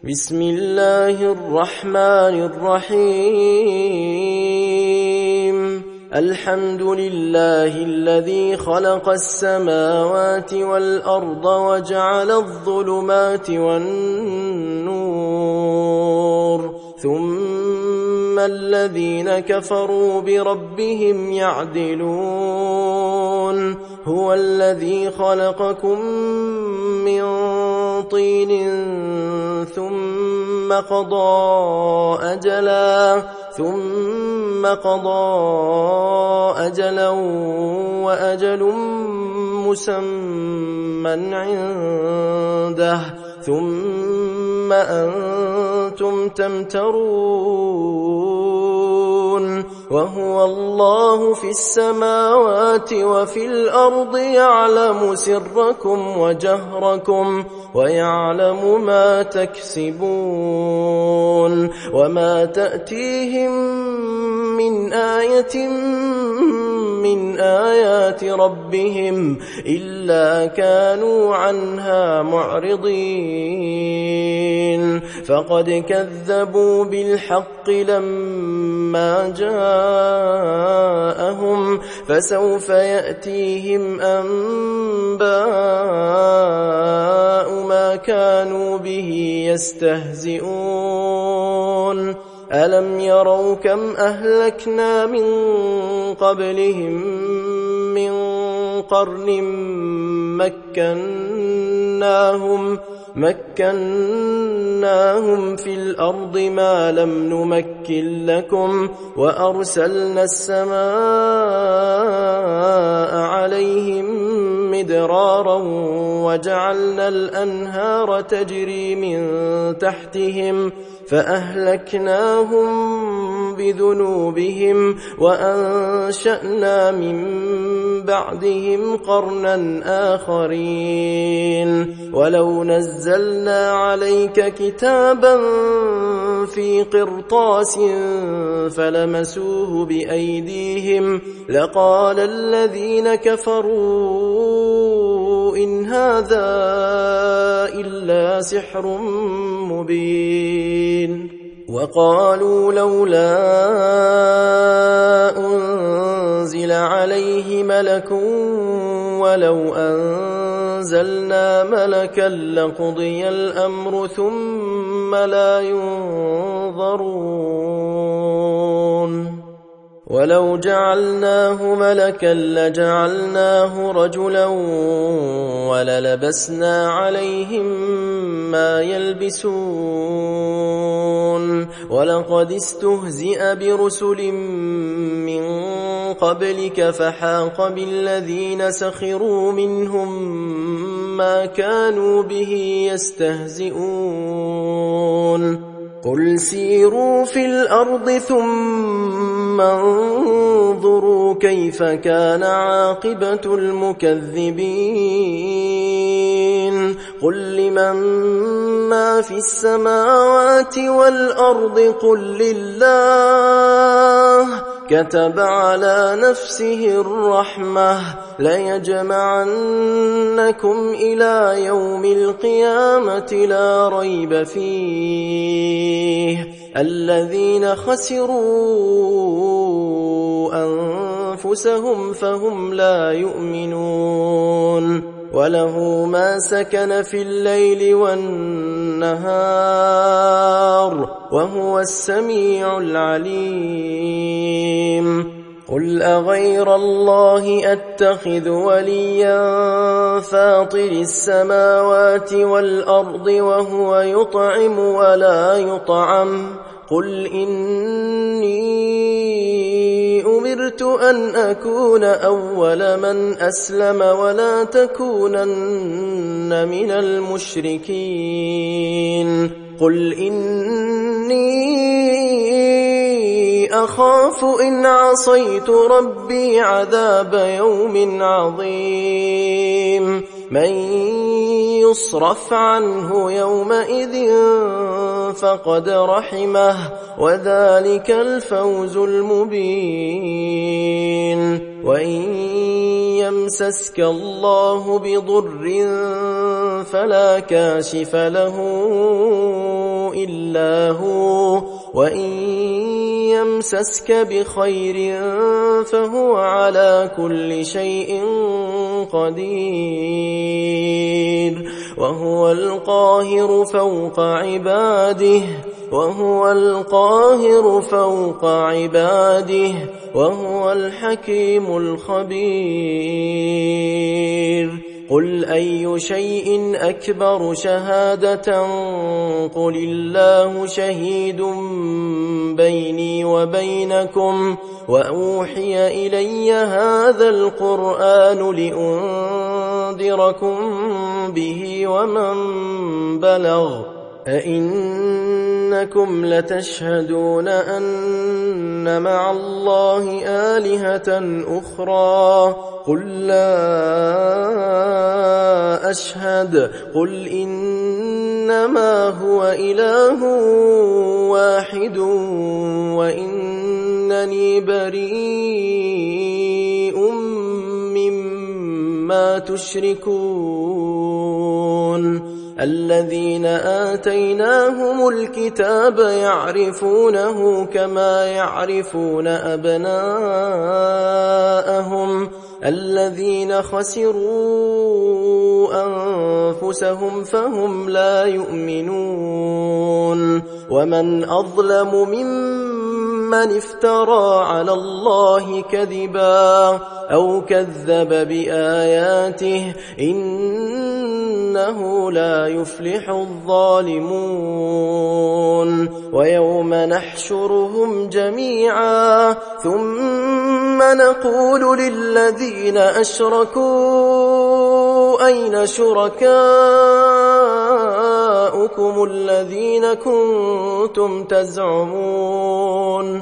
بسم الله الرحمن الرحيم الحمد لله الذي خلق السماوات والأرض وجعل الظلمات والنور ثم الذين كفروا بربهم يعدلون هو الذي خلقكم من طين ثم قضى أجلا وأجل مسمى عنده ثم أنتم تمترون وهو الله في السماوات وفي الأرض يعلم سركم وجهركم ويعلم ما تكسبون وما تأتيهم من آية من آيات ربهم إلا كانوا عنها معرضين فقد كذبوا بالحق لما جاءهم فسوف يأتيهم أنباء ما كانوا به يستهزئون ألم يروا كم أهلكنا من قبلهم من قرن مكناهم في الأرض ما لم نمكن لكم وأرسلنا السماء عليهم مدرارا وجعلنا الأنهار تجري من تحتهم فأهلكناهم بذنوبهم وأنشأنا من بعدهم قرنا آخرين ولو نزلنا عليك كتابا في قرطاس فلمسوه بأيديهم لقال الذين كفروا إن هذا إلا سحر مبين وقالوا لولا أنزل عليه ملك ولو أنزلنا ملكا لقضي الأمر ثم لا ينظرون ولو جعلناه ملكا لجعلناه رجلا وللبسنا عليهم ما يلبسون ولقد استهزئ برسل من قبلك فحاق بالذين سخروا منهم ما كانوا به يستهزئون قل سيروا في الأرض ثم انظروا كيف كان عاقبة المكذبين قل لمن ما في السماوات والأرض قل لله كتب على نفسه الرحمة ليجمعنكم إلى يوم القيامة لا ريب فيه الذين خسروا أنفسهم فهم لا يؤمنون وله ما سكن في الليل والنهار وهو السميع العليم قل أغير الله أتخذ وليا فاطر السماوات والأرض وهو يطعم ولا يطعم قل إني أمرت أن أكون أول من أسلم ولا تكونن من المشركين قل إني أخاف إن عصيت ربي عذاب يوم عظيم من يصرف عنه يومئذ فقد رحمه وذلك الفوز المبين وإن يمسسك الله بضر فلا كاشف له إلا هو وإن يمسسك بخير فهو على كل شيء قدير وهو القاهر فوق عباده وهو الحكيم الخبير قل أي شيء أكبر شهادة قل الله شهيد بيني وبينكم وأوحي إلي هذا القرآن لأنذركم به ومن بلغ أئنكم لتشهدون أن مع الله آلهة أخرى قل لا أشهد قل إنما هو إله واحد وإنني بريء مما تشركون الذين آتيناهم الكتاب يعرفونه كما يعرفون أبناءهم الذين خسروا أنفسهم فهم لا يؤمنون ومن أظلم ممن افترى على الله كذبا أو كذب بآياته إنه لا يفلح الظالمون ويوم نحشرهم جميعا ثم نقول للذين أشركوا أين شركاؤكم الذين كنتم تزعمون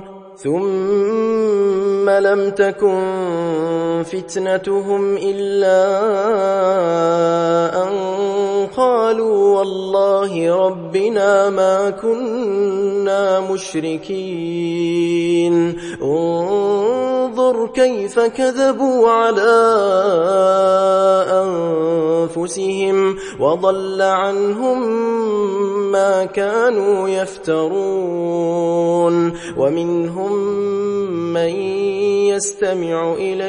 ثم لم تكن فتنتهم إلا أن قالوا والله ربنا ما كنا مشركين انظر كيف كذبوا على أنفسهم وضل عنهم ما كانوا يفترون ومنهم من يستمع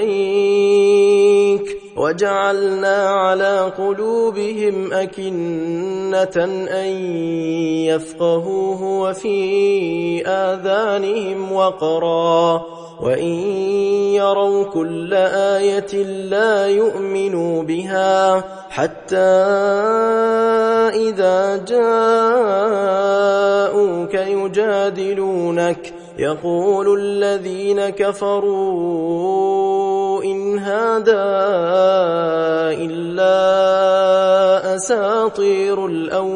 إليك وجعلنا على قلوبهم أكنة أن يفقهوه وفي آذانهم وقرا وإن يروا كل آية لا يؤمنوا بها حتى إذا جاءوك يجادلونك يقول الذين كفروا إن هذا إلا أساطير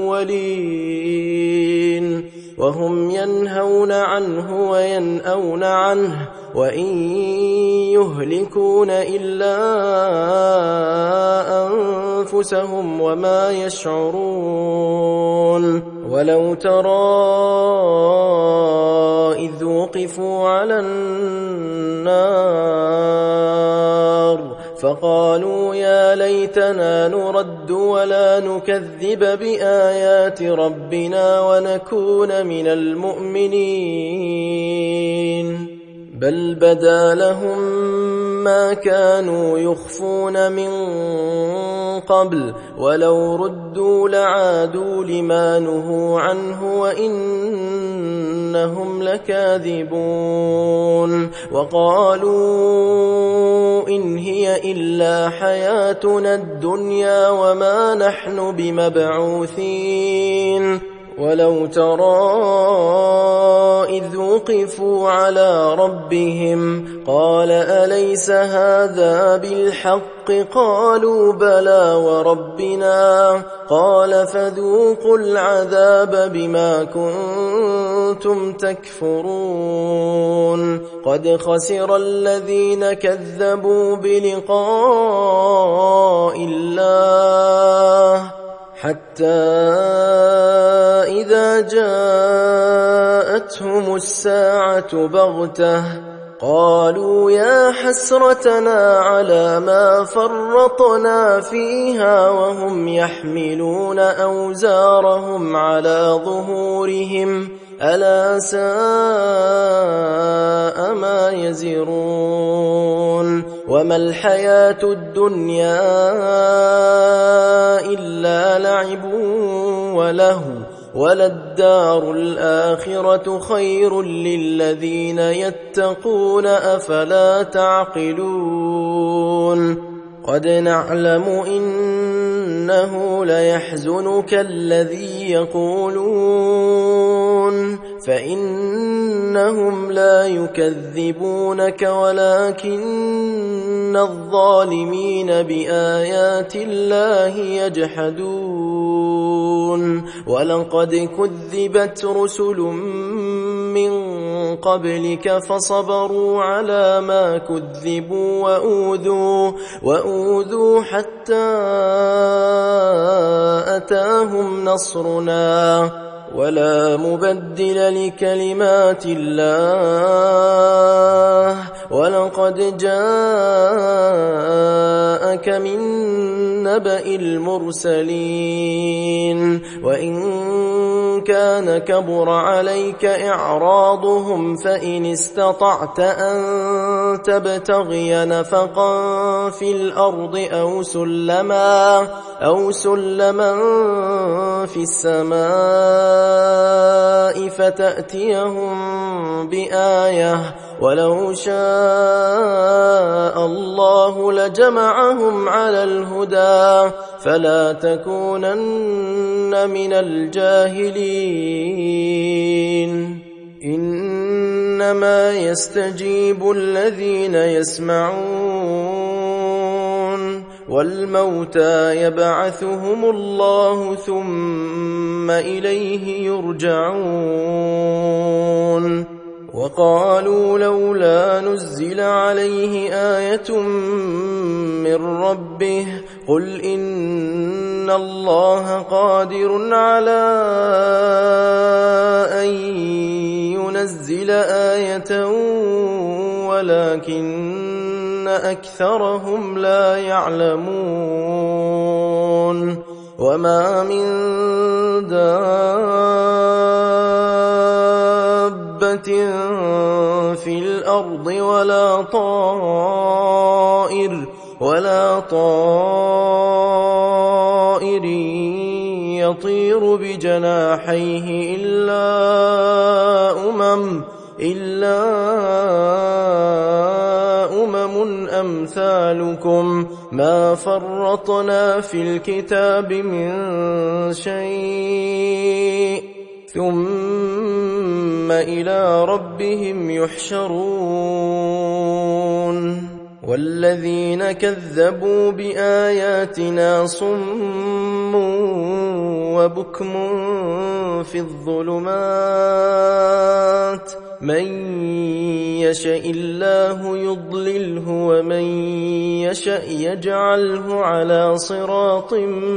الأولين وهم ينهون عنه وينأون عنه وإن يهلكون إلا أنفسهم وما يشعرون ولو ترى إذ وقفوا على النار فقالوا يا ليتنا نرد ولا نكذب بآيات ربنا ونكون من المؤمنين بل بدا لهم ما كانوا يخفون من قبل ولو ردوا لعادوا لما نهوا عنه وإنهم لكاذبون وقالوا إن هي إلا حياتنا الدنيا وما نحن بمبعوثين ولو ترى إذ وقفوا على ربهم قال أليس هذا بالحق قالوا بلى وربنا قال فذوقوا العذاب بما كنتم تكفرون قد خسر الذين كذبوا بلقاء الله حتى إذا جاءتهم الساعة بغتة قالوا يا حسرتنا على ما فرطنا فيها وهم يحملون أوزارهم على ظهورهم ألا ساء ما يزرون وما الحياة الدنيا إلا لعب وله وللدار الآخرة خير للذين يتقون أفلا تعقلون قد نعلم إنه ليحزنك الذي يقولون فإنهم لا يكذبونك ولكن الظالمين بآيات الله يجحدون ولقد كذبت رسل من قبلك فصبروا على ما كذبوا وأوذوا حتى أتاهم نصرنا ولا مبدل لكلمات الله ولقد جاءك من نبأ المرسلين وإن كان كبر عليك إعراضهم فإن استطعت أن تبتغي نفقا في الأرض أو سلما في السماء فتأتيهم بآية ولو شاء الله لجمعهم على الهدى فلا تكونن من الجاهلين إنما يستجيب الذين يسمعون والموتى يبعثهم الله ثم إليه يرجعون وقالوا لولا نزل عليه آية من ربه قل إن الله قادر على أن ينزل آية ولكن أكثرهم لا يعلمون وما من دابة في الأرض ولا طائر يطير بجناحيه إلا أمم أمثالكم ما فرطنا في الكتاب من شيء ثم إلى ربهم يحشرون والذين كذبوا بآياتنا صم وبكم في الظلمات من يشاء الله يضلله ومن يشاء يجعله على صراط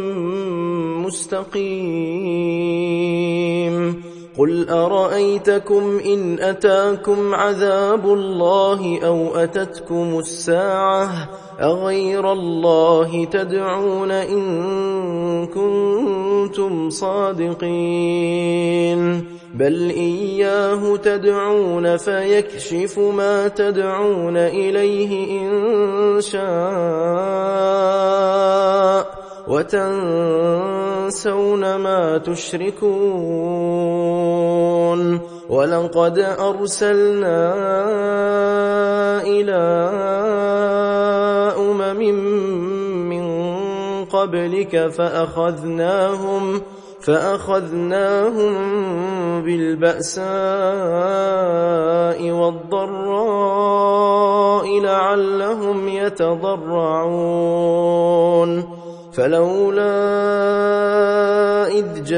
مستقيم قل أرأيتكم إن أتاكم عذاب الله أو أتتكم الساعة أغير الله تدعون إن كنتم صادقين بل إياه تدعون فيكشف ما تدعون إليه إن شاء وتنسون ما تشركون ولقد أرسلنا إلى أمم من قبلك فأخذناهم بالبأساء والضراء لعلهم يتضرعون فلولا إذ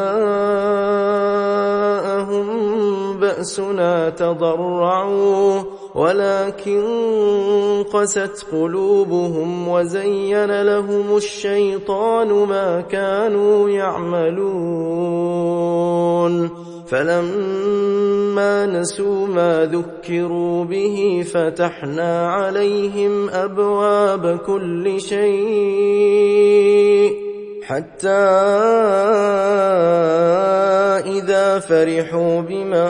جاءهم بأسنا تضرعوا ولكن قست قلوبهم وزين لهم الشيطان ما كانوا يعملون فلما نسوا ما ذكروا به فتحنا عليهم أبواب كل شيء حتى إذا فرحوا بما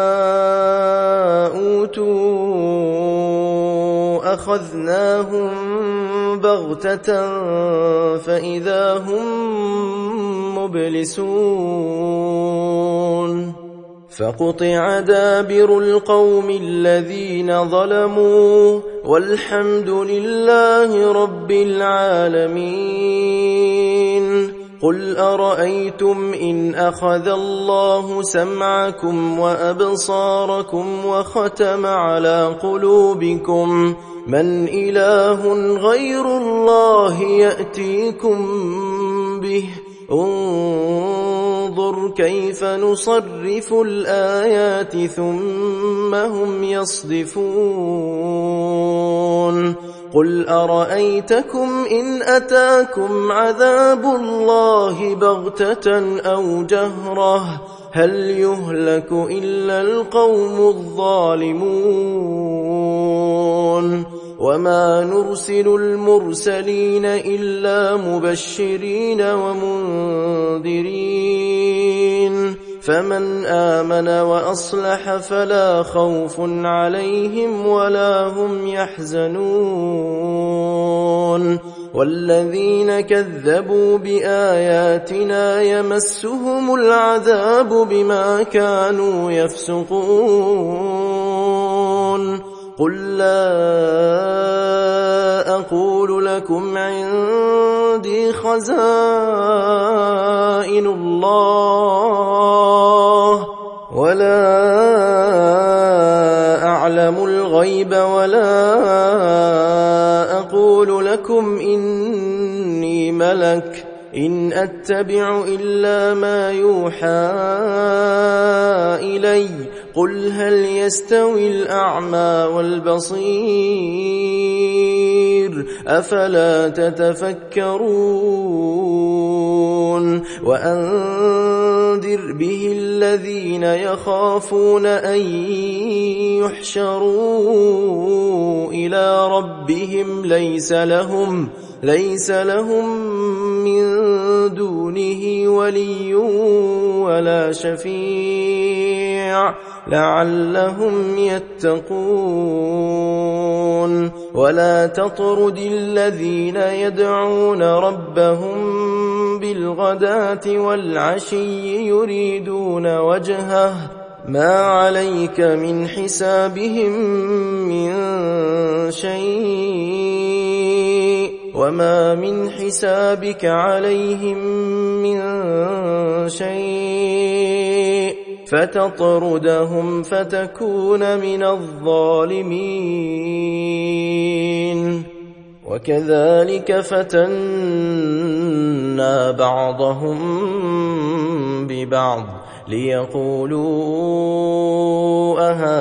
أوتوا أخذناهم بغتة فإذا هم مبلسون فقطع دابر القوم الذين ظلموا والحمد لله رب العالمين. قل أرأيتم إن أخذ الله سمعكم وأبصاركم وختم على قلوبكم من إله غير الله يأتيكم به انظر كيف نصرف الآيات ثم هم يصدفون. قل أرأيتكم إن أتاكم عذاب الله بغتة أو جهرة هل يهلك إلا القوم الظالمون وما نرسل المرسلين إلا مبشرين ومنذرين فمن آمن وأصلح فلا خوف عليهم ولا هم يحزنون والذين كذبوا بآياتنا يمسهم العذاب بما كانوا يفسقون. قل لا أقول لكم عندي خزائن الله ولا أعلم الغيب ولا أقول لكم إني ملك إن أتبع إلا ما يوحى إلي قل هل يستوي الأعمى والبصير أفلا تتفكرون. وأنذر به الذين يخافون أن يحشروا إلى ربهم ليس لهم من دونه ولي ولا شفيع لعلهم يتقون. ولا تطرد الذين يدعون ربهم بالغداة والعشي يريدون وجهه ما عليك من حسابهم من شيء وما من حسابك عليهم من شيء فتطردهم فتكون من الظالمين. وكذلك فتنا بعضهم ببعض ليقولوا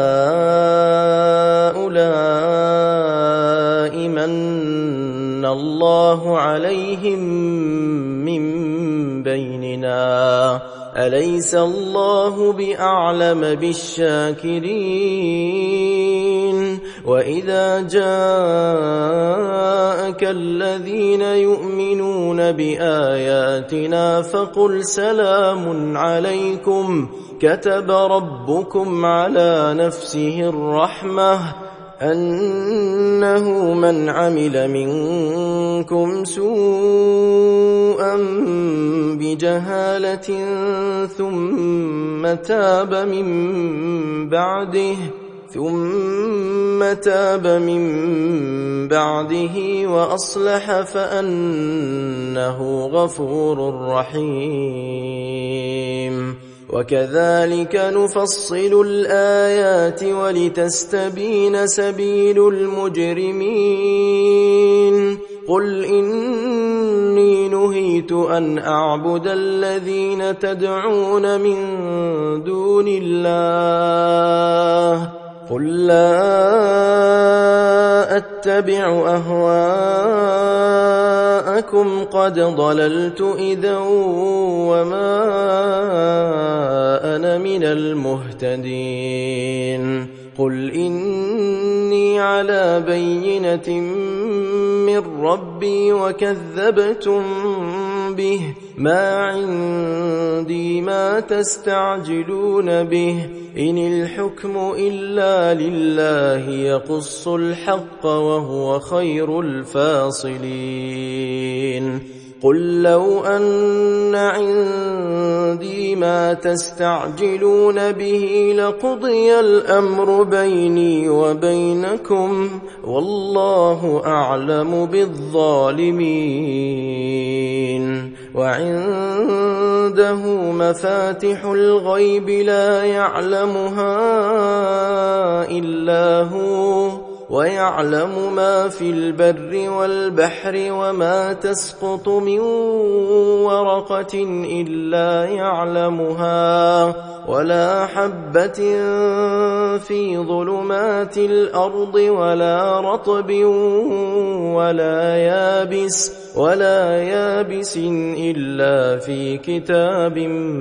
أهؤلاء من الله عليهم من بيننا أليس الله بأعلم بالشاكرين. وإذا جاءك الذين يؤمنون بآياتنا فقل سلام عليكم كتب ربكم على نفسه الرحمة أنه من عمل منكم سوءا بجهالة ثم تاب من بعده وأصلح فأنه غفور رحيم. وكذلك نفصل الآيات ولتستبين سبيل المجرمين. قل إني نهيت أن أعبد الذين تدعون من دون الله قل لا أتبع أهواءكم قد ضللت إذا وما أنا من المهتدين قل إني على بينة من ربي وكذبتم به ما عندي ما تستعجلون به إن الحكم إلا لله يقص الحق وهو خير الفاصلين قل لو أن عندي ما تستعجلون به لقضي الأمر بيني وبينكم والله أعلم بالظالمين وعنده مفاتح الغيب لا يعلمها إلا هو ويعلم ما في البر والبحر وما تسقط من ورقة إلا يعلمها ولا حبة في ظلمات الأرض ولا رطب ولا يابس إلا في كتاب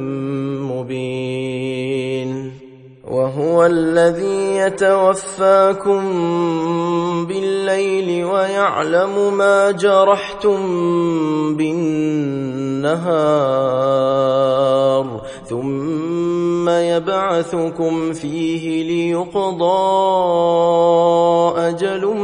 مبين وهو الذي يتوفاكم بالليل ويعلم ما جرحتم بالنهار ثم يبعثكم فيه ليقضى أجل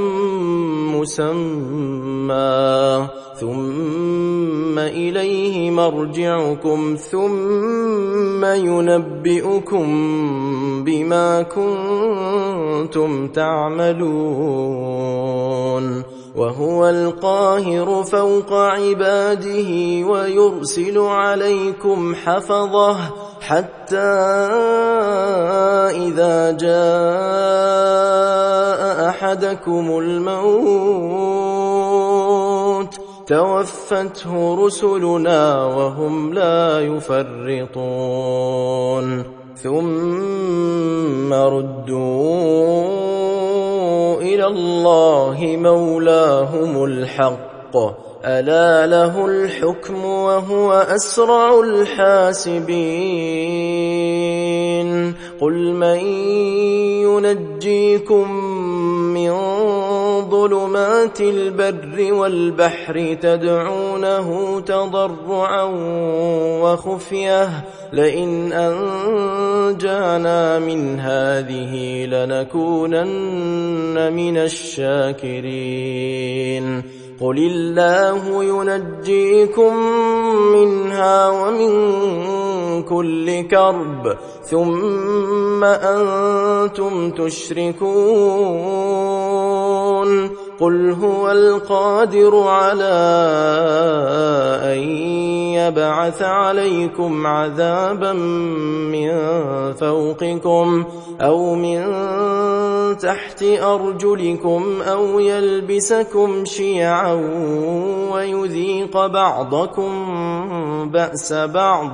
مسمى ثم إليه مرجعكم ثم ينبئكم بما كنتم تعملون وهو القاهر فوق عباده ويرسل عليكم حفظه حتى إذا جاء أحدكم الموت توفته رسلنا وهم لا يفرطون ثم ردوا إلى الله مولاهم الحق ألا له الحكم وهو أسرع الحاسبين قل من ينجيكم من ظلمات البر والبحر تدعونه تضرعا وخفية لئن أنجانا من هذه لنكونن من الشاكرين قل الله ينجيكم منها ومن كل كرب ثم أنتم تشركون قل هو القادر على أن يبعث عليكم عذابا من فوقكم أو من تحت أرجلكم أو يلبسكم شيعا ويذيق بعضكم بأس بعض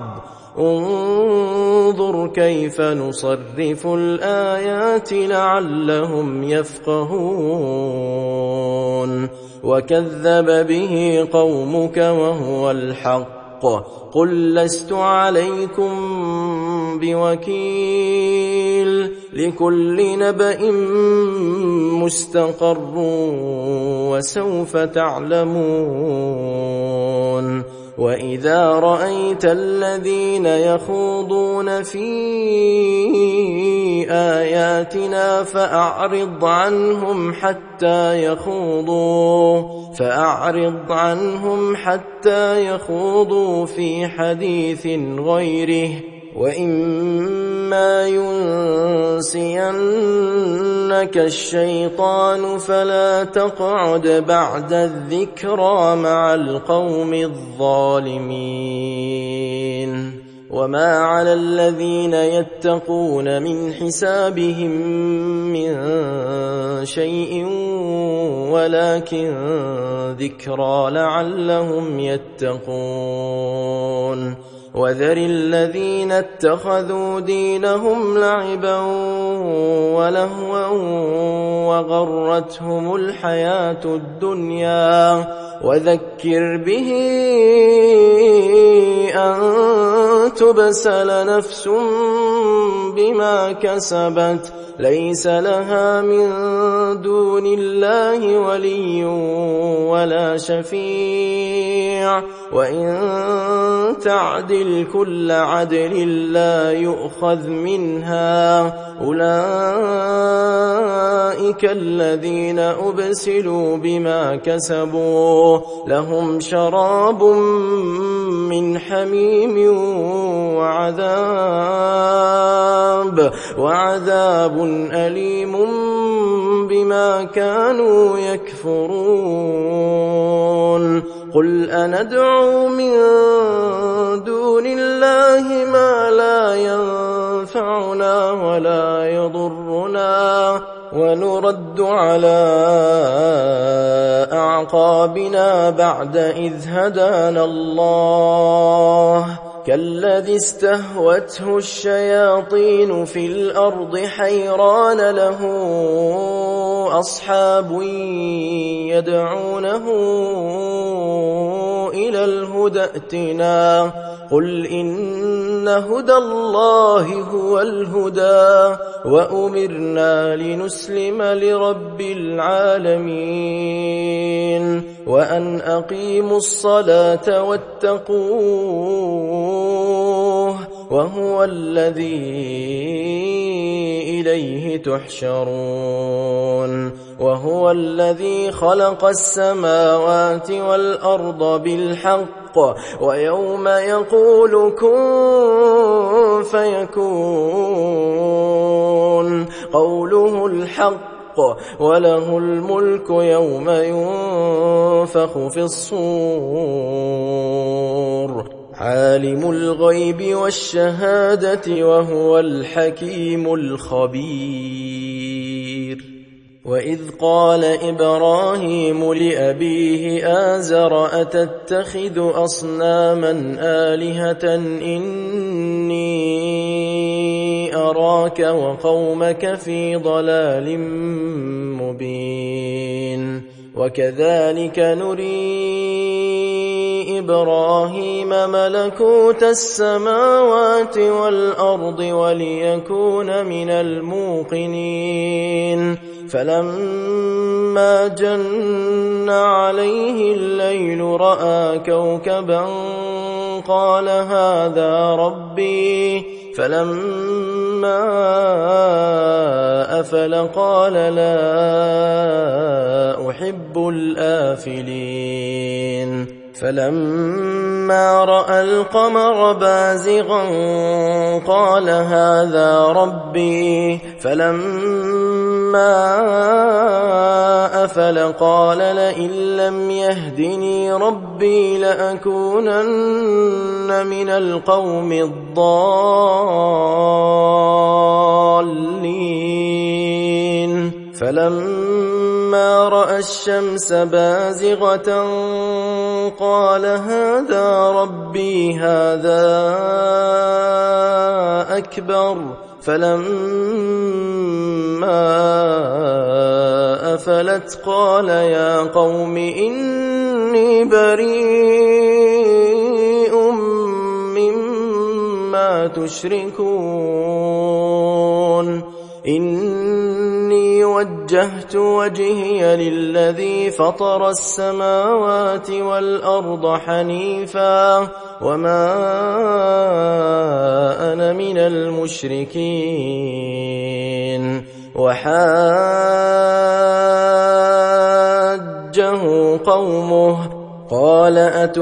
انظر كيف نصرف الآيات لعلهم يفقهون وكذب به قومك وهو الحق قل لست عليكم بوكيل لكل نبأ مستقر وسوف تعلمون وإذا رأيت الذين يخوضون في آياتنا فأعرض حتى يخوضوا في حديث غيره وإما ينسينك الشيطان فلا تقعد بعد الذكرى مع القوم الظالمين وما على الذين يتقون من حسابهم من شيء ولكن ذكرى لعلهم يتقون وذر الذين اتخذوا دينهم لعبا ولهوا وغرتهم الحياة الدنيا وذكر به أن تبسل نفس بما كسبت ليس لها من دون الله ولي ولا شفيع وإن تعدل كل عدل لا يؤخذ منها أولئك الذين أبسلوا بما كسبوا لهم شراب من حميم وعذاب أليم بما كانوا يكفرون قل أندعو من دون الله ما لا ينفعنا ولا يضرنا ونرد على أعقابنا بعد إذ هدانا الله كالذي استهوته الشياطين في الأرض حيران له أصحاب يدعونه إلى الهدى ائتنا قل إن هدى الله هو الهدى وأمرنا لنسلم لرب العالمين وأن أقيموا الصلاة واتقوه وهو الذي إليه تحشرون وهو الذي خلق السماوات والأرض بالحق ويوم يقول كن فيكون قوله الحق وله الملك يوم ينفخ في الصور عالم الغيب والشهادة وهو الحكيم الخبير وإذ قال إبراهيم لأبيه آزر أتتخذ أصناما آلهة إني أراك وقومك في ضلال مبين وكذلك نري إبراهيم ملكوت السماوات والأرض وليكون من الموقنين فلما جن عليه الليل رأى كوكبا قال هذا ربي فلما أفل قال لا أحب الآفلين فلما رأى القمر بازغا قال هذا ربي فلما أفل قال لئن لم يهدني ربي لأكونن من القوم الضالين فلما رأى الشمس بازغة قال هذا ربي هذا أكبر فلما أفلت قال يا قوم إني بريء مما تشركون إني وجهت وجهي للذي فطر السماوات والأرض حنيفا وما أنا من المشركين وحاجه قومه قال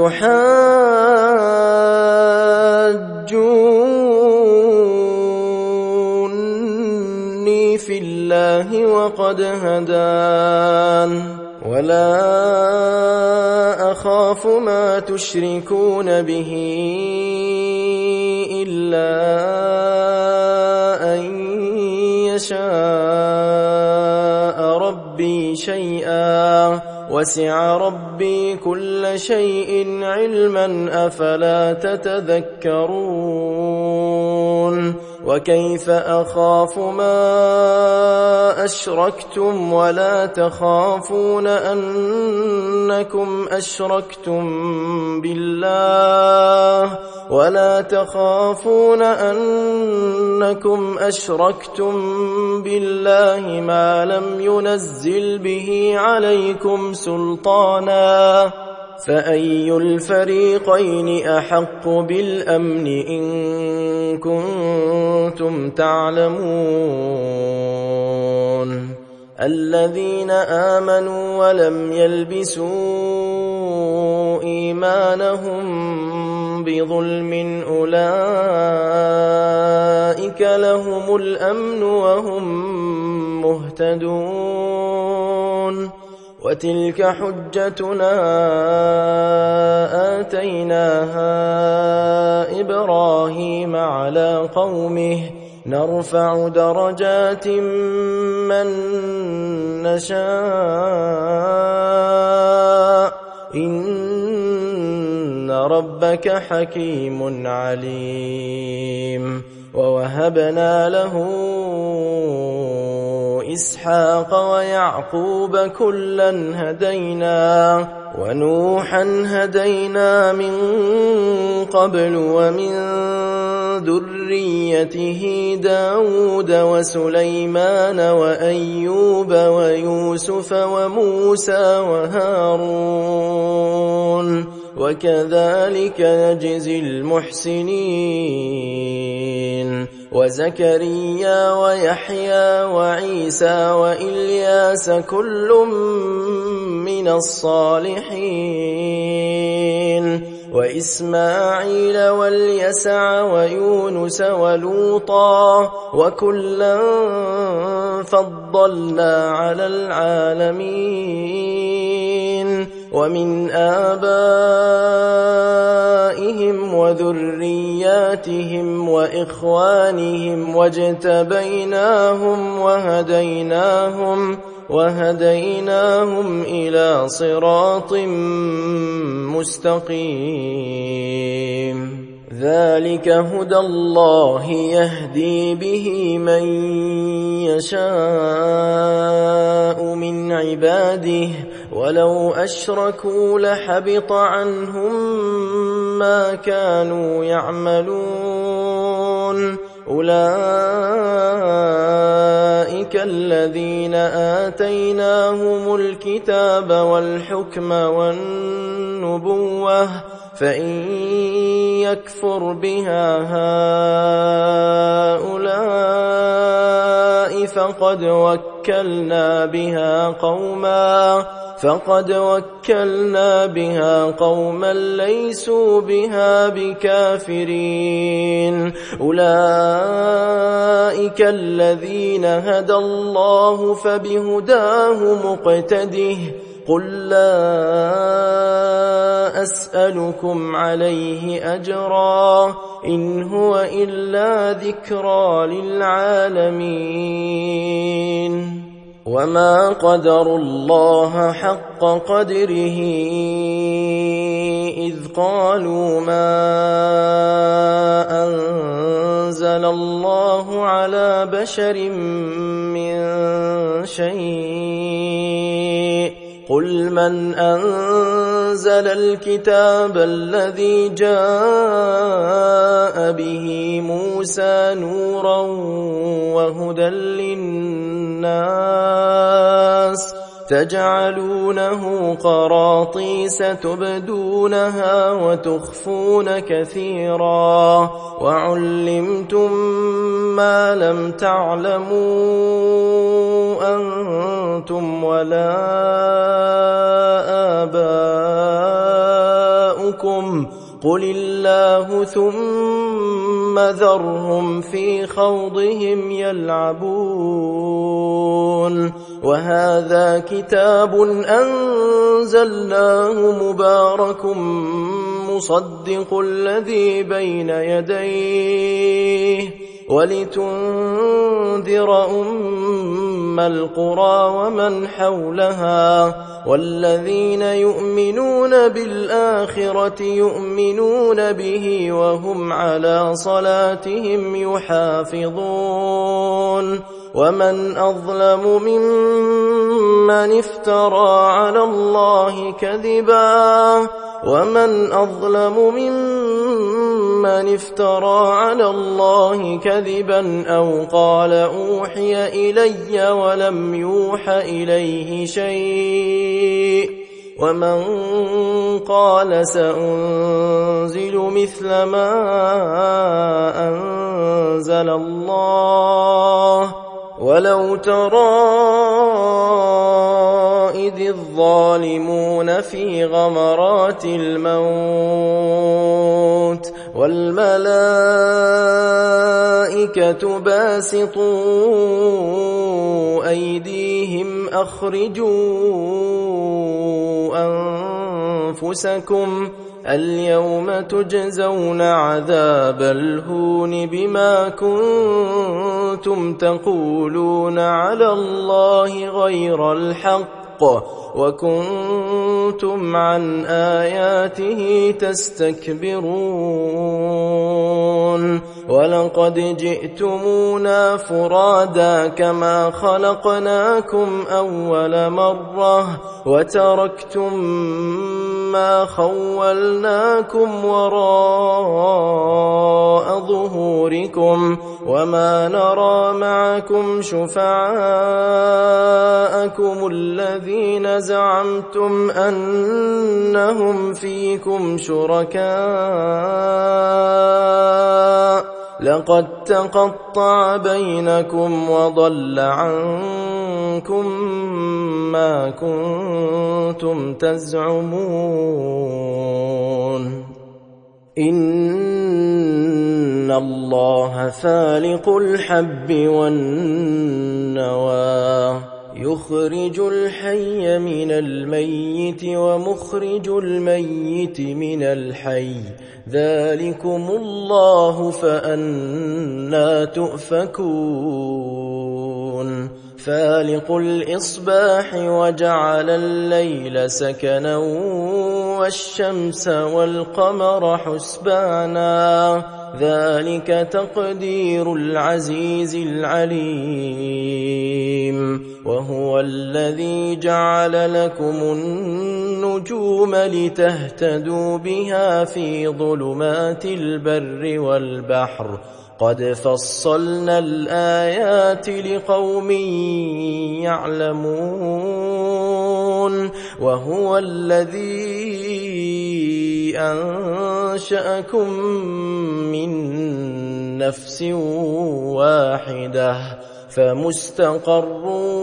أتحاجوني في الله وقد هدان ولا أخاف ما تشركون به إلا أن يشاء ربي شيئا وسع ربي كل شيء علما أفلا تتذكرون وكيف أخاف ما أشركتم ولا تخافون أنكم أشركتم بالله ما لم ينزل به عليكم سلطانا فأي الفريقين أحق بالأمن إن كنتم تعلمون الذين آمنوا ولم يلبسوا إيمانهم بظلم أولئك لهم الأمن وهم مهتدون وتلك حجتنا آتيناها إبراهيم على قومه نرفع درجات من نشاء إن ربك حكيم عليم ووهبنا له إسحاق ويعقوب كلا هدينا ونوحا هدينا من قبل ومن ذريته داود وسليمان وأيوب ويوسف وموسى وهارون وكذلك نجزي المحسنين وزكريا ويحيى وعيسى وإلياس كل من الصالحين وإسماعيل واليسع ويونس ولوطا وكلا فضلنا على العالمين ومن آبائهم وذرياتهم وإخوانهم واجتبيناهم وهديناهم إلى صراط مستقيم ذلك هدى الله يهدي به من يشاء من عباده ولو أشركوا لحبط عنهم ما كانوا يعملون أولئك الذين آتيناهم الكتاب والحكم والنبوة فإن يكفر بها هؤلاء فقد وكلنا بها قوما ليسوا بها بكافرين أولئك الذين هدى الله فبهداه مقتده قل لا أسألكم عليه أجرا إن هو إلا ذكرى للعالمين وما قدروا الله حق قدره إذ قالوا ما أنزل الله على بشر من شيء قل من أنزل الكتاب الذي جاء به موسى نورا وهدى للناس تجعلونه قراطيس تبدونها وتخفون كثيرا وعلمتم ما لم تعلموا أنتم ولا آباؤكم قل الله ثم ذرهم في خوضهم يلعبون وهذا كتاب أنزلناه مبارك مصدق الذي بين يديه ولتنذر أم القرى ومن حولها والذين يؤمنون بالآخرة يؤمنون به وهم على صلاتهم يحافظون ومن أظلم ممن افترى على الله كذبا أو قال أوحي إلي ولم يوح إليه شيء ومن قال سأنزل مثل ما أنزل الله ولو ترى إذ الظالمون في غمرات الموت والملائكة باسطوا أيديهم أخرجوا أنفسكم اليوم تجزون عذاب الهون بما كنتم تقولون على الله غير الحق وكنتم عن آياته تستكبرون ولقد جئتمونا فرادا كما خلقناكم أول مرة وتركتم ما خولناكم وراء ظهوركم وما نرى معكم شفعاءكم الذين زعمتم أنهم فيكم شركاء لقد تقطع بينكم وضل عنكم ما كنتم تزعمون إن الله فالق الحب والنوى يخرج الحي من الميت ومخرج الميت من الحي ذلكم الله فأنى تؤفكون فالق الإصباح وجعل الليل سكنا والشمس والقمر حسبانا ذلك تقدير العزيز العليم وهو الذي جعل لكم النجوم لتهتدوا بها في ظلمات البر والبحر قد فصلنا الآيات لقوم يعلمون وهو الذي أنشأكم من نفس واحدة فمستقر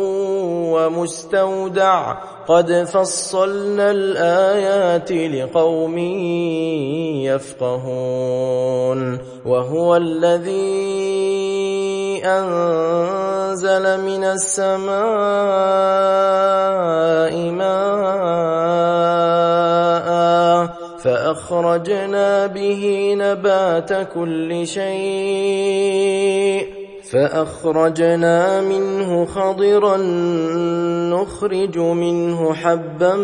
ومستودع قد فصلنا الآيات لقوم يفقهون وهو الذي أنزل من السماء ماء فأخرجنا به نبات كل شيء فأخرجنا منه خضرا نخرج منه حبا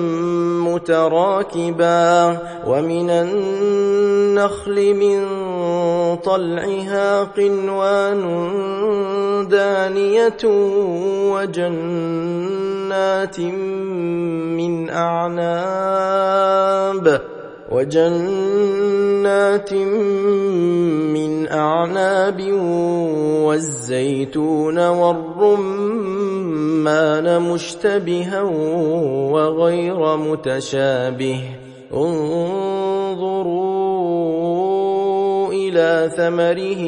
متراكبا ومن النخل من طلعها قنوان دانية وجنات من أعناب والزيتون والرمان مشتبها وغير متشابه انظروا إلى ثمره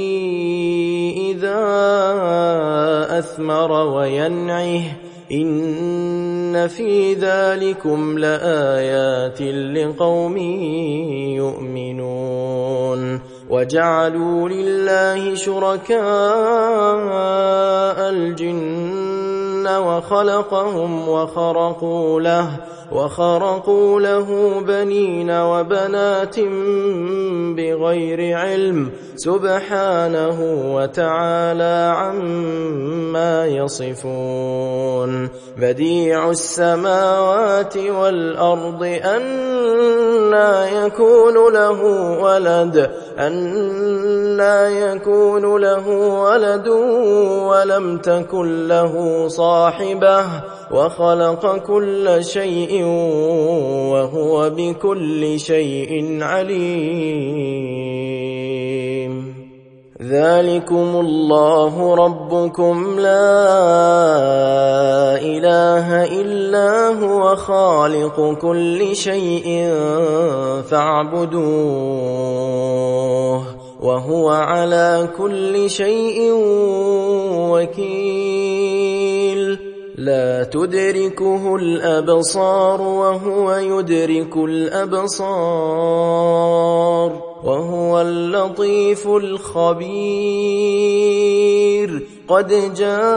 إذا أثمر وينعه إن في ذلكم لآيات لقوم يؤمنون وجعلوا لله شركاء الجن وخلقهم وخرقوا له وخرقوا له بنين وبنات بغير علم سبحانه وتعالى عما يصفون بديع السماوات والأرض أنى يكون له ولد ولم تكن له صاحبة وخلق كل شيء وهو بكل شيء عليم ذلكم الله ربكم لا إله إلا هو خالق كل شيء فاعبدوه وهو على كل شيء وكيل لا تدركه الأبصار وهو يدرك الأبصار وهو اللطيف الخبير قد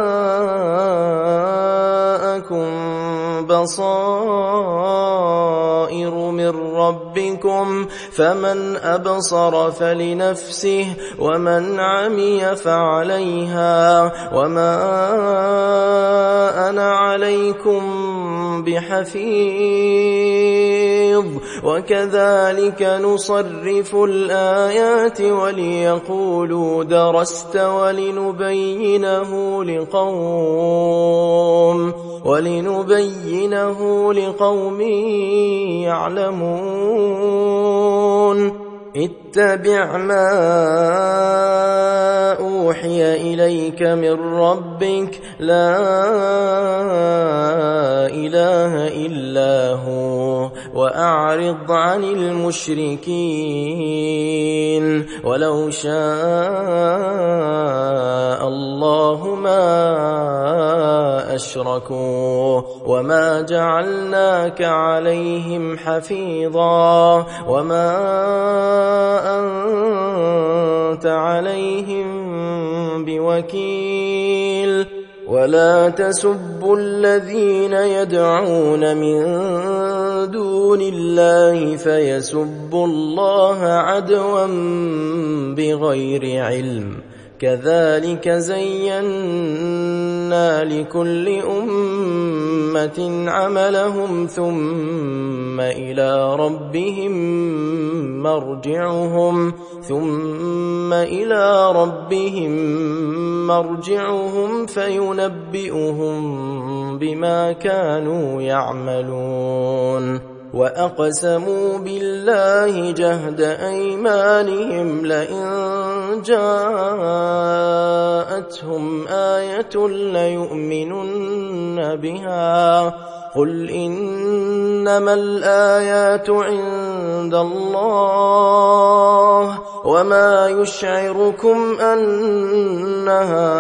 جاءكم بصائر من ربكم فمن أبصر فلنفسه ومن عمي فعليها وما أنا عليكم بحفيظ وكذلك نصرف الآيات وليقولوا درست ولنبينه لقوم يعلمون اتبع ما أوحي إليك من ربك لا إله إلا هو وأعرض عن المشركين ولو شاء الله ما أشركوا وما جعلناك عليهم حفيظا وما أنت عليهم بوكيل ولا تسبوا الذين يدعون من دون الله فيسبوا الله عدوا بغير علم كذلك زينا لكل أمة عملهم ثم إلى ربهم مرجعهم فينبئهم بما كانوا يعملون وأقسموا بالله جهد أيمانهم لئن جاءتهم آية ليؤمنن بها قل إنما الآيات عند الله وما يشعركم أنها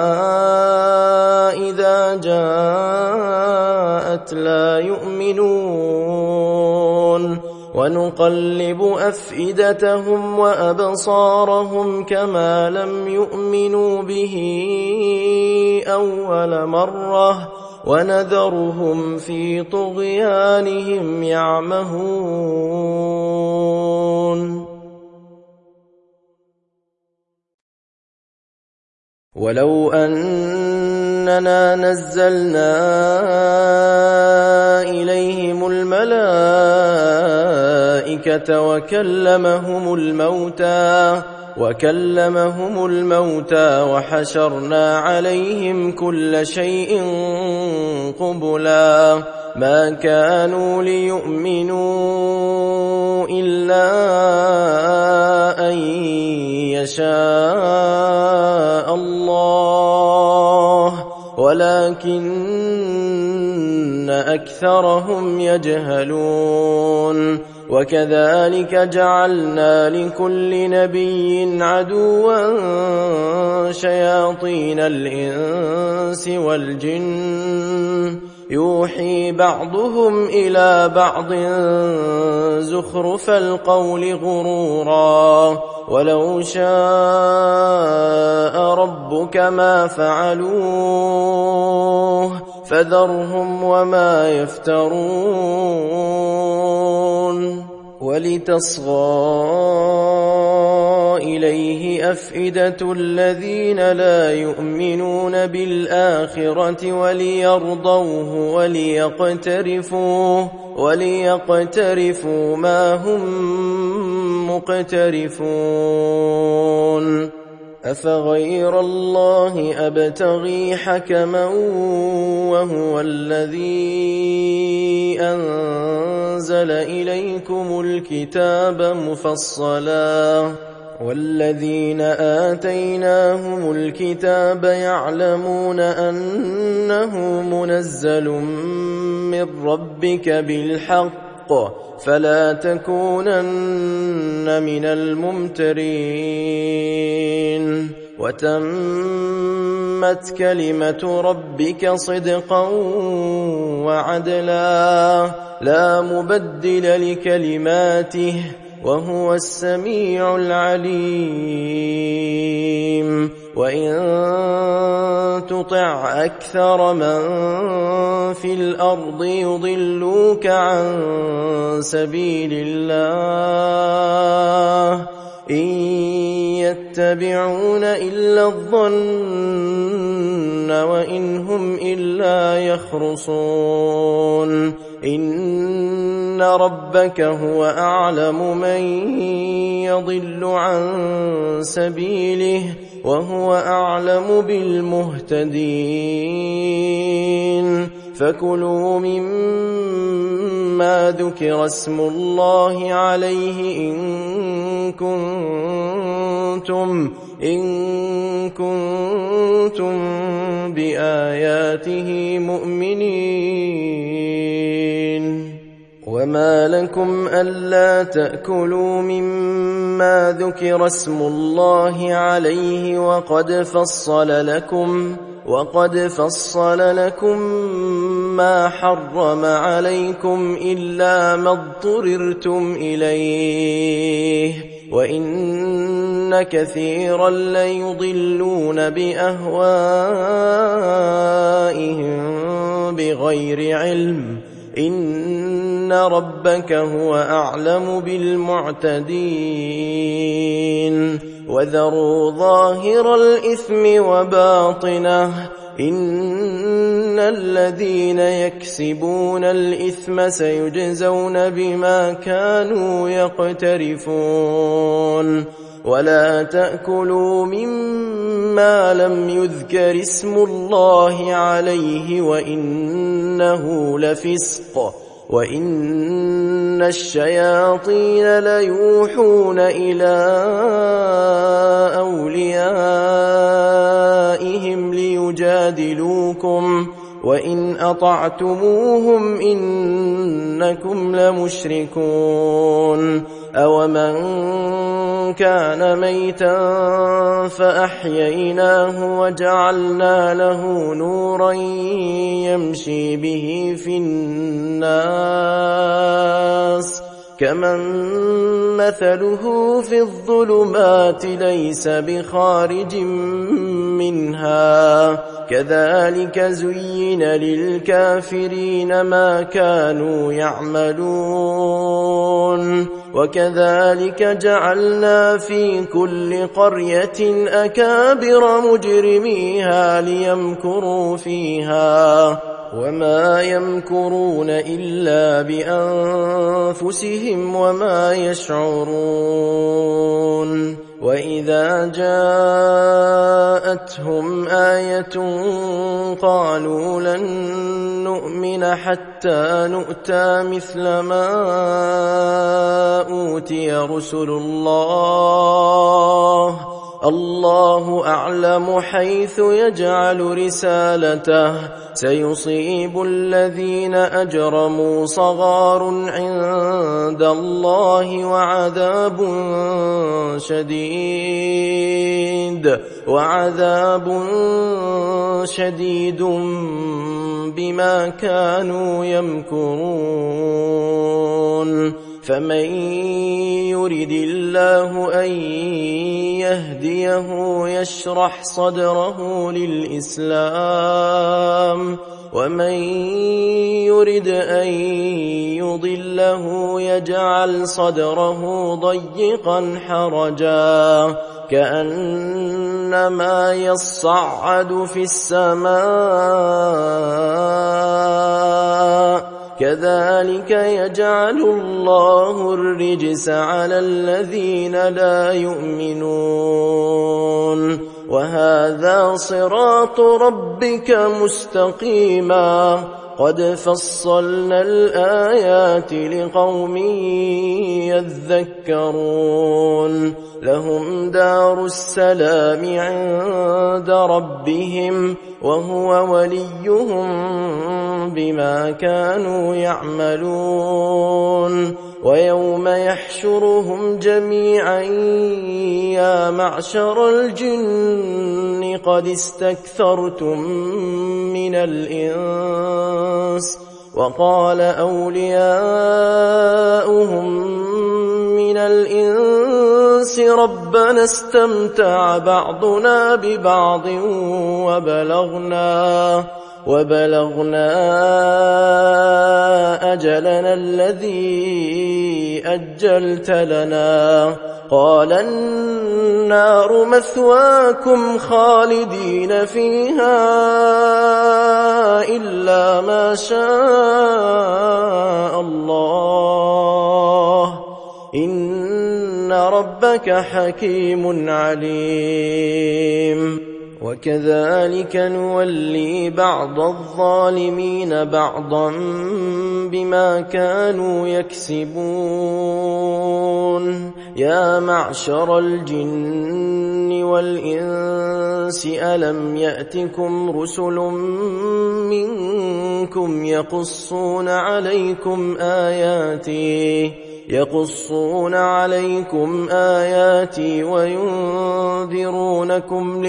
إذا جاءت لا يؤمنون ونقلب أفئدتهم وأبصارهم كما لم يؤمنوا به أول مرة ونذرهم في طغيانهم يعمهون ولو أننا نزلنا إليهم الملائكة وكلمهم الموتى وحشرنا عليهم كل شيء قبلا ما كانوا ليؤمنوا إلا أن يشاء الله ولكن أكثرهم يجهلون وكذلك جعلنا لكل نبي عدوا شياطين الإنس والجن يوحي بعضهم إلى بعض زخرف القول غرورا ولو شاء ربك ما فعلوه فذرهم وما يفترون ولتصغى إليه أفئدة الذين لا يؤمنون بالآخرة وليرضوه وليقترفوا ما هم مقترفون أفغير الله أبتغي حكما وهو الذي أنزل إليكم الكتاب مفصلا والذين آتيناهم الكتاب يعلمون أنه منزل من ربك بالحق فلا تكونن من الممترين وتمت كلمة ربك صدقا وعدلا لا مبدل لكلماته وهو السميع العليم وإن تطع أكثر من في الأرض يضلوك عن سبيل الله إن يتبعون إلا الظن وإن هم إلا يخرصون إن ربك هو أعلم من يضل عن سبيله وهو أعلم بالمهتدين فكلوا مما ذكر اسم الله عليه إن كنتم بآياته مؤمنين وما لكم ألا تأكلوا مما ذكر اسم الله عليه وقد فصل لكم ما حرم عليكم إلا ما اضطررتم إليه وإن كثيرا ليضلون بأهوائهم بغير علم إن ربك هو أعلم بالمعتدين وذروا ظاهر الإثم وباطنه إن الذين يكسبون الإثم سيجزون بما كانوا يقترفون ولا تأكلوا مما لم يذكر اسم الله عليه وإنه لفسق وإن الشياطين ليوحون إلى أوليائهم ليجادلوكم وإن أطعتموهم إنكم لمشركون أومن كان ميتا فأحييناه وجعلنا له نورا يمشي به في الناس كمن مثله في الظلمات ليس بخارج منها كذلك زين للكافرين ما كانوا يعملون وكذلك جعلنا في كل قرية أكابر مجرميها ليمكروا فيها وما يمكرون إلا بأنفسهم وما يشعرون وإذا جاءتهم آية قالوا لن نؤمن حتى نؤتى مثل ما أوتي رسل الله الله أعلم حيث يجعل رسالته سيصيب الذين أجرموا صغار عند الله وعذاب شديد بما كانوا يمكرون فمن يرد الله أن يهديه يشرح صدره للإسلام ومن يرد أن يضله يجعل صدره ضيقا حرجا كأنما يصعد في السماء كذلك يجعل الله الرجس على الذين لا يؤمنون وهذا صراط ربك مستقيما قد فصلنا الآيات لقوم يذكرون لهم دار السلام عند ربهم وهو وليهم بما كانوا يعملون ويوم يحشرهم جميعا يا معشر الجن قد استكثرتم من الإنس وقال أولياؤهم من الإنس ربنا استمتع بعضنا ببعض وبلغنا أجلنا الذي أجلت لنا قال النار مثواكم خالدين فيها إلا ما شاء الله إن ربك حكيم عليم وكذلك نولي بعض الظالمين بعضا بما كانوا يكسبون يا معشر الجن والإنس ألم يأتكم رسل منكم يقصون عليكم آياتي وينذرونكم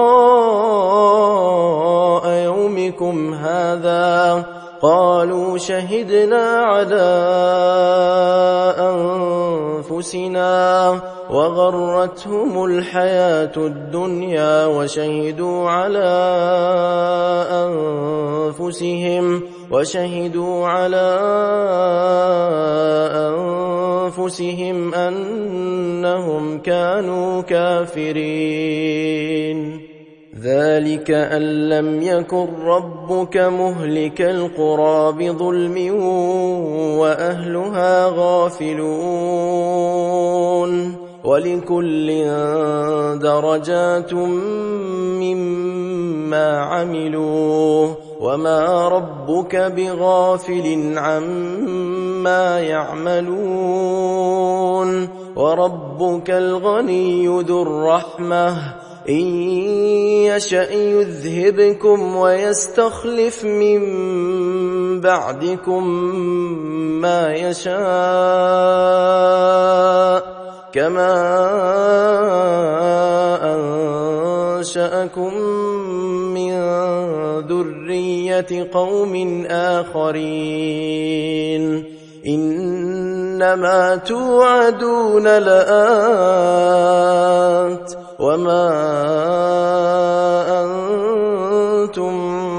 لقاء يومكم هذا قالوا شهدنا على أنفسنا وغرتهم الحياة الدنيا وشهدوا على أنفسهم أنهم كانوا كافرين ذلك أن لم يكن ربك مهلك القرى بظلم وأهلها غافلون ولكل درجات مما عملوا وما ربك بغافل عما يعملون وربك الغني ذو الرحمة إن يشأ يذهبكم ويستخلف من بعدكم ما يشاء كما أنشأكم من ذرية قوم آخرين إنما توعدون لآت وما أنتم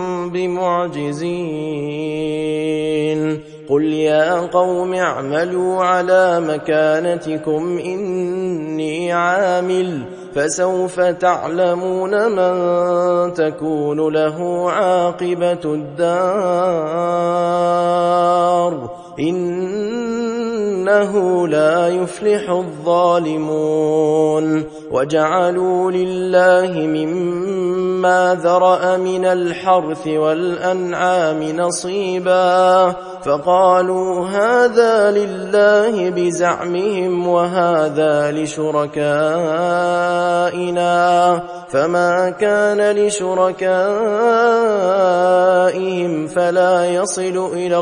بمعجزين قل يا قوم اعملوا على مكانتكم إني عامل فسوف تعلمون من تكون له عاقبة الدار إنه لا يفلح الظالمون وجعلوا لله مما ذرأ من الحرث والأنعام نصيبا فقالوا هذا لله بزعمهم وهذا لشركائنا فما كان لشركائهم فلا يصل إلى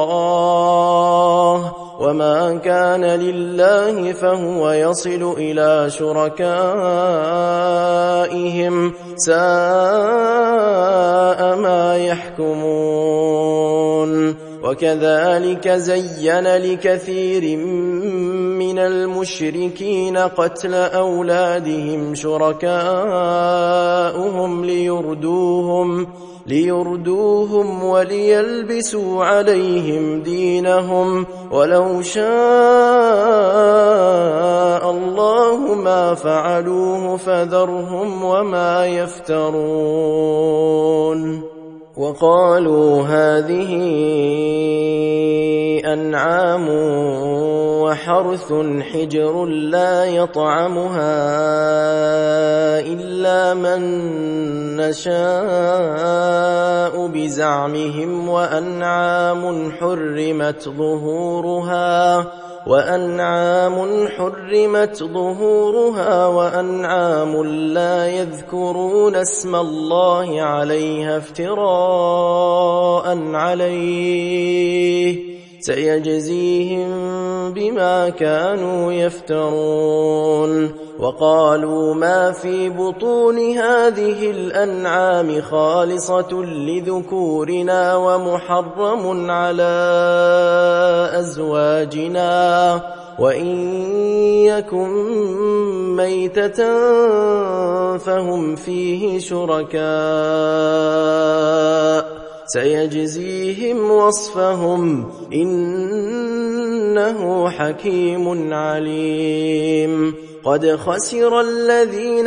الله وما كان لله فهو يصل إلى شركائهم ساء ما يحكمون. وكذلك زين لكثير من المشركين قتل أولادهم شركاؤهم ليردوهم وليلبسوا عليهم دينهم ولو شاء الله ما فعلوه فذرهم وما يفترون. وقالوا هذه أنعام وحرث حجر لا يطعمها إلا من نشاء بزعمهم وأنعام حرمت ظهورها وأنعام لا يذكرون اسم الله عليها افتراء عليه سيجزيهم بما كانوا يفترون. وقالوا ما في بطون هذه الأنعام خالصة لذكورنا ومحرم على أزواجنا وإن يكن ميتة فهم فيه شركاء سيجزيهم وصفهم إنه حكيم عليم. قد خسر الذين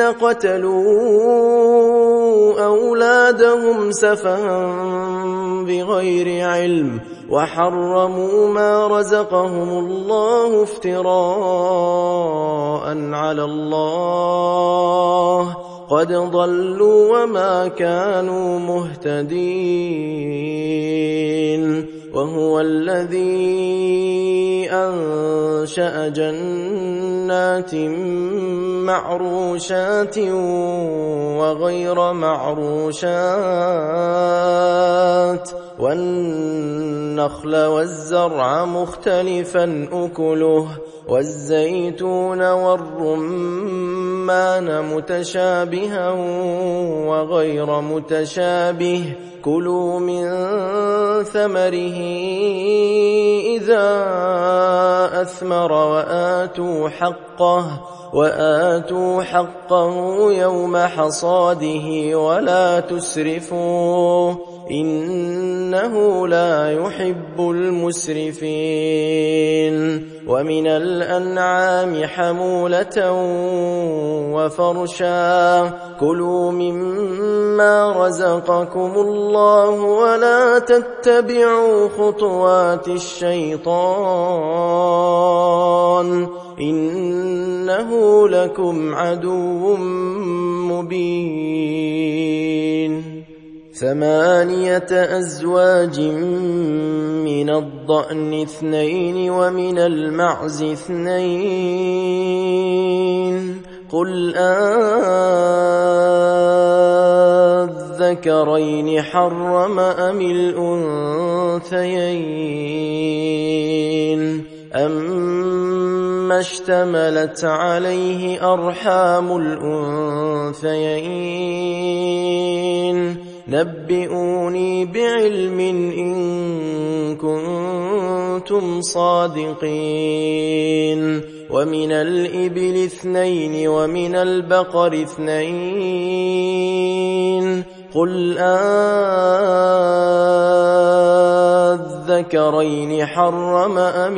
قتلوا أولادهم سفها بغير علم وحرموا ما رزقهم الله افتراء على الله قد ضلوا وما كانوا مهتدين. وهو الذي أنشأ جنات معروشات وغير معروشات والنخل والزرع مختلفا أكله والزيتون والرمان متشابها وغير متشابه كلوا من ثمره إذا أثمر وآتوا حقه يوم حصاده ولا تسرفوا إنه لا يحب المسرفين. ومن الأنعام حمولة وفرشا كلوا مما رزقكم الله ولا تتبعوا خطوات الشيطان إنه لكم عدو مبين. 8 أزواج من الضأن 2 ومن المعز 2 قل أذكرين حرم أم الأنثيين أما اشتملت عليه أرحام الأنثيين نبئوني بعلم إن كنتم صادقين. ومن الإبل 2 ومن البقر 2 قل أذكرين حرم أم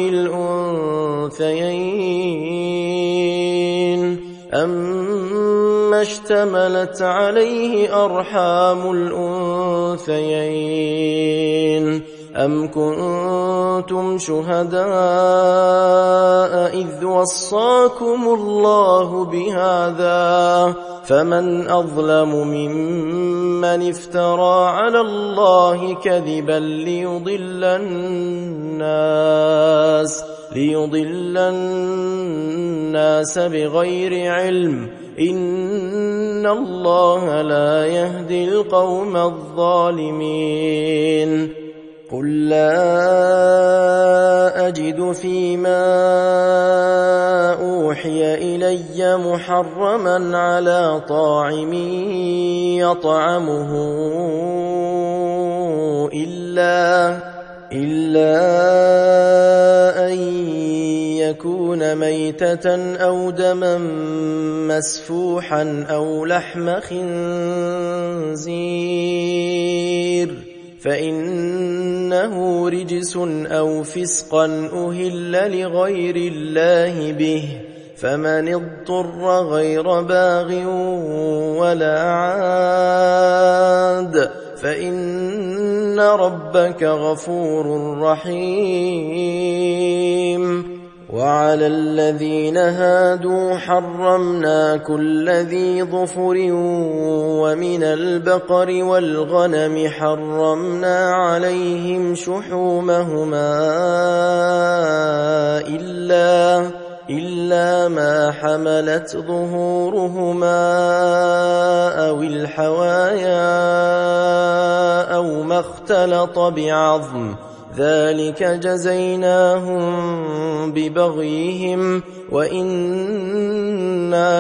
الأنثيين أما اشتملت عليه أرحام الأنثيين أم كنتم شهداء إذ وصاكم الله بهذا فمن أظلم ممن افترى على الله كذبا ليضل الناس بغير علم إن الله لا يهدي القوم الظالمين قل لا أجد فيما أوحي إلي محرما على طاعم يطعمه إلا أن يكون ميتة أو دما مسفوحا أو لحم خنزير فإنه رجس أو فسقا أهل لغير الله به فمن اضطر غير باغ ولا عاد فإن ربك غفور رحيم وعلى الذين هادوا حرمنا كل ذي ظفر ومن البقر والغنم حرمنا عليهم شحومهما إلا ما حملت ظهورهما أو الحوايا أو ما اختلط بعظم ذلك جزيناهم ببغيهم وإنا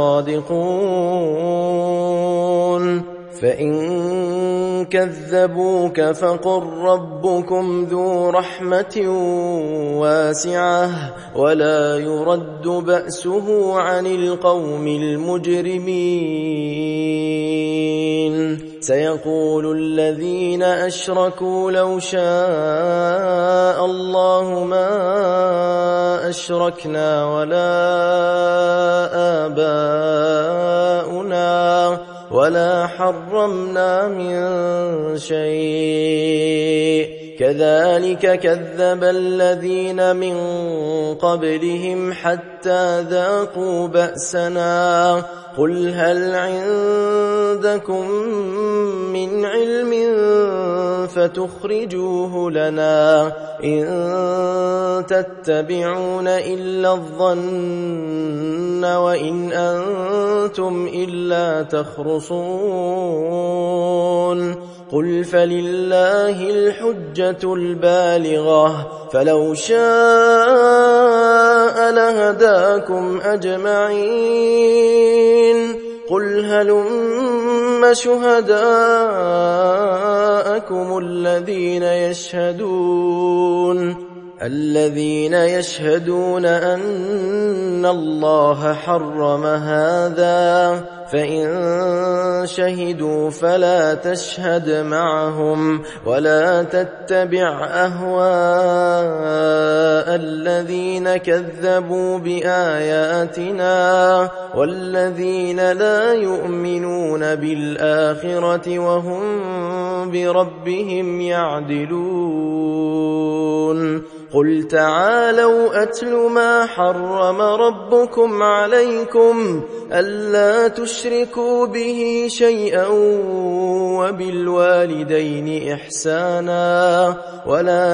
لصادقون فإن كذبوك فقل ربكم ذو رحمة واسعة ولا يرد بأسه عن القوم المجرمين سيقول الذين أشركوا لو شاء الله ما أشركنا ولا آباؤنا ولا حرمنا من شيء كذلك كذب الذين من قبلهم حتى ذاقوا بأسنا قل هل عندكم من علم فتخرجوه لنا إن تتبعون إلا الظن وإن أنتم إلا تخرصون قل فلله الحجة البالغة فلو شاء لهداكم أجمعين قل هلم شهداءكم الذين يشهدون أن الله حرم هذا فإن شهدوا فلا تشهد معهم ولا تتبع أهواء الذين كذبوا بآياتنا والذين لا يؤمنون بالآخرة وهم بربهم يعدلون قل تعالوا أتل ما حرم ربكم عليكم ألا تشركوا به شيئا وبالوالدين إحسانا ولا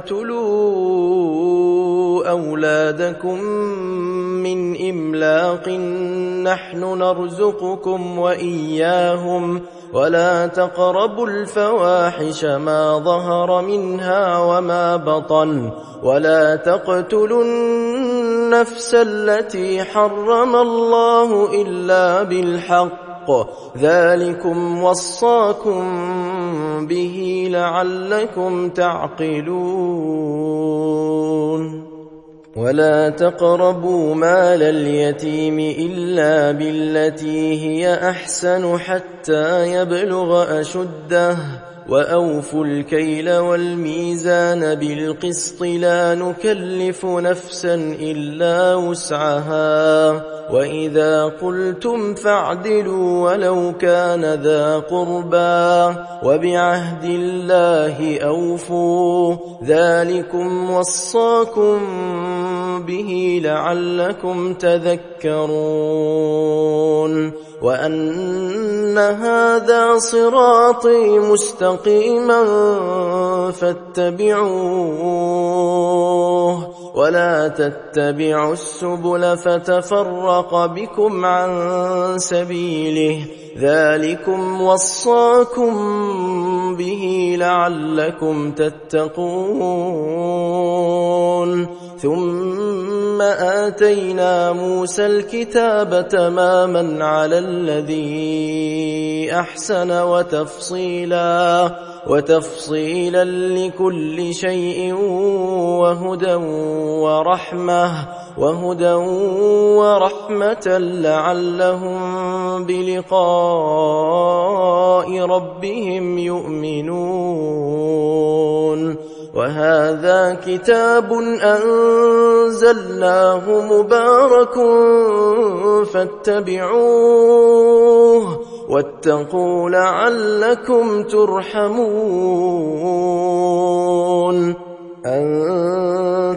تقتلوا أولادكم من إملاق نحن نرزقكم وإياهم ولا تقربوا الفواحش ما ظهر منها وما بطن ولا تقتلوا النفس التي حرم الله إلا بالحق ذلكم وصاكم به لعلكم تعقلون ولا تقربوا مال اليتيم إلا بالتي هي أحسن حتى يبلغ أشده وأوفوا الكيل والميزان بالقسط لا نكلف نفسا إلا وسعها وإذا قلتم فاعدلوا ولو كان ذا قربى وبعهد الله أوفوا ذلكم وصاكم به لعلكم تذكرون وأن هذا صراطي مستقيما فاتبعوه ولا تتبعوا السبل فتفرق بكم عن سبيله ذلكم وصاكم به لعلكم تتقون ثم آتينا موسى الكتاب تماما على الذي أحسن وتفصيلا لكل شيء وهدى ورحمة لعلهم بلقاء ربهم يؤمنون وهذا كتاب أنزلناه مبارك فاتبعوه واتقوا لعلكم ترحمون أن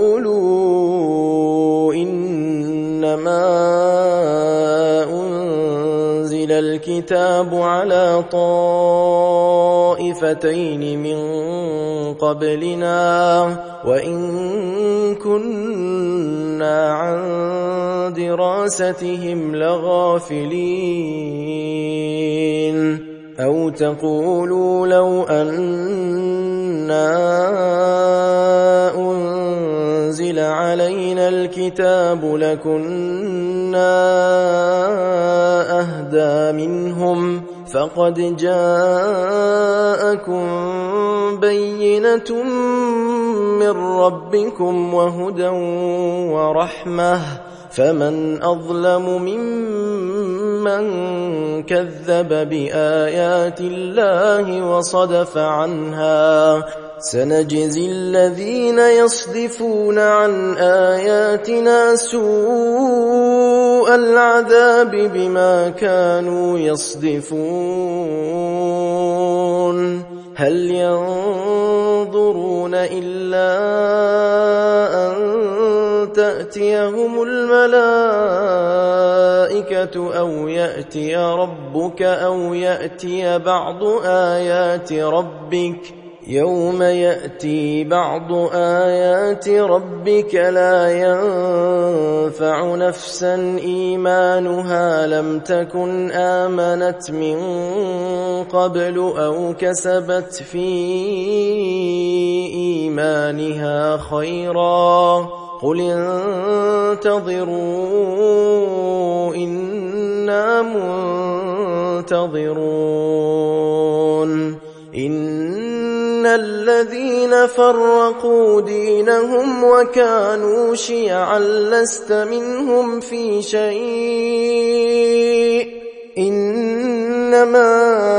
تقولوا إنما أنزل الكتاب على طائفتين من قبلنا وإن كنا عن دراستهم لغافلين أو تقولوا لو أنا أنزل علينا الكتاب لكنا أهدى منهم فقد جاءكم بينة من ربكم وهدى ورحمة فمن أظلم ممن كذب بآيات الله وصدف عنها سنجزي الذين يصدفون عن آياتنا سوء العذاب بما كانوا يصدفون هل ينظرون إلا أن تأتيهم الملائكة أو يأتي ربك أو يأتي بعض آيات ربك يوم يأتي بعض آيات ربك لا ينفع نفسا إيمانها لم تكن آمنت من قبل أو كسبت في إيمانها خيرا قل انتظروا إنا منتظرون إن الذين فرقوا دينهم وكانوا شيعا لست منهم في شيء إنما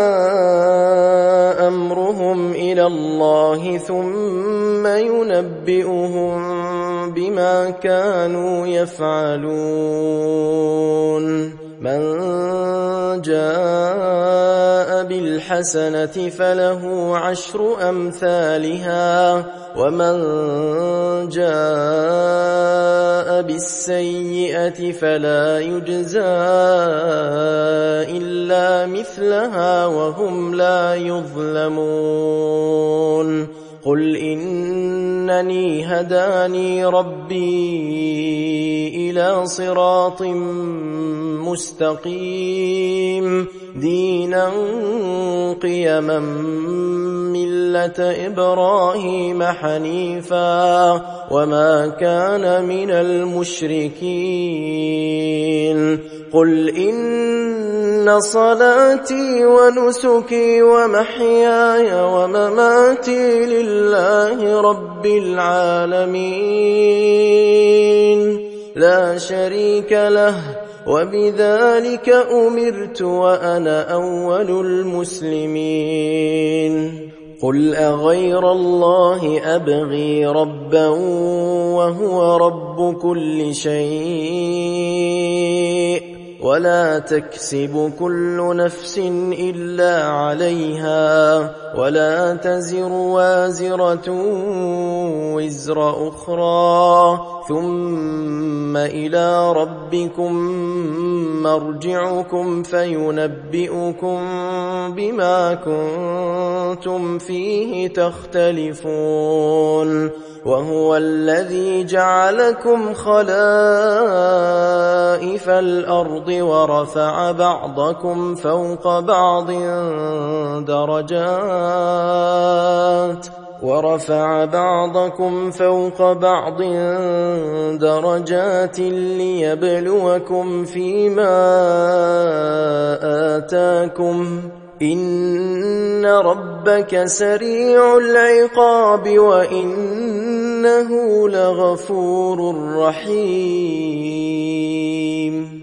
أمرهم إلى الله ثم ينبئهم بما كانوا يفعلون من جاء بالحسنة فله 10 أمثالها ومن جاء بالسيئة فلا يجزى إلا مثلها وهم لا يظلمون قل إنني هداني ربي إلى صراط مستقيم دينا قيما ملة إبراهيم حنيفا وما كان من المشركين قل إن صلاتي ونسكي ومحياي ومماتي لله رب العالمين لا شريك له وبذلك أمرت وأنا أول المسلمين قل أغير الله أبغي ربا وهو رب كل شيء ولا تكسب كل نفس إلا عليها ولا تزر وازرة وزر أخرى ثم إلى ربكم مرجعكم فينبئكم بما كنتم فيه تختلفون وهو الذي جعلكم خلائف الأرض ورفع بعضكم فوق بعض درجات ليبلوكم فيما آتاكم إن ربك سريع العقاب وإنه لغفور رحيم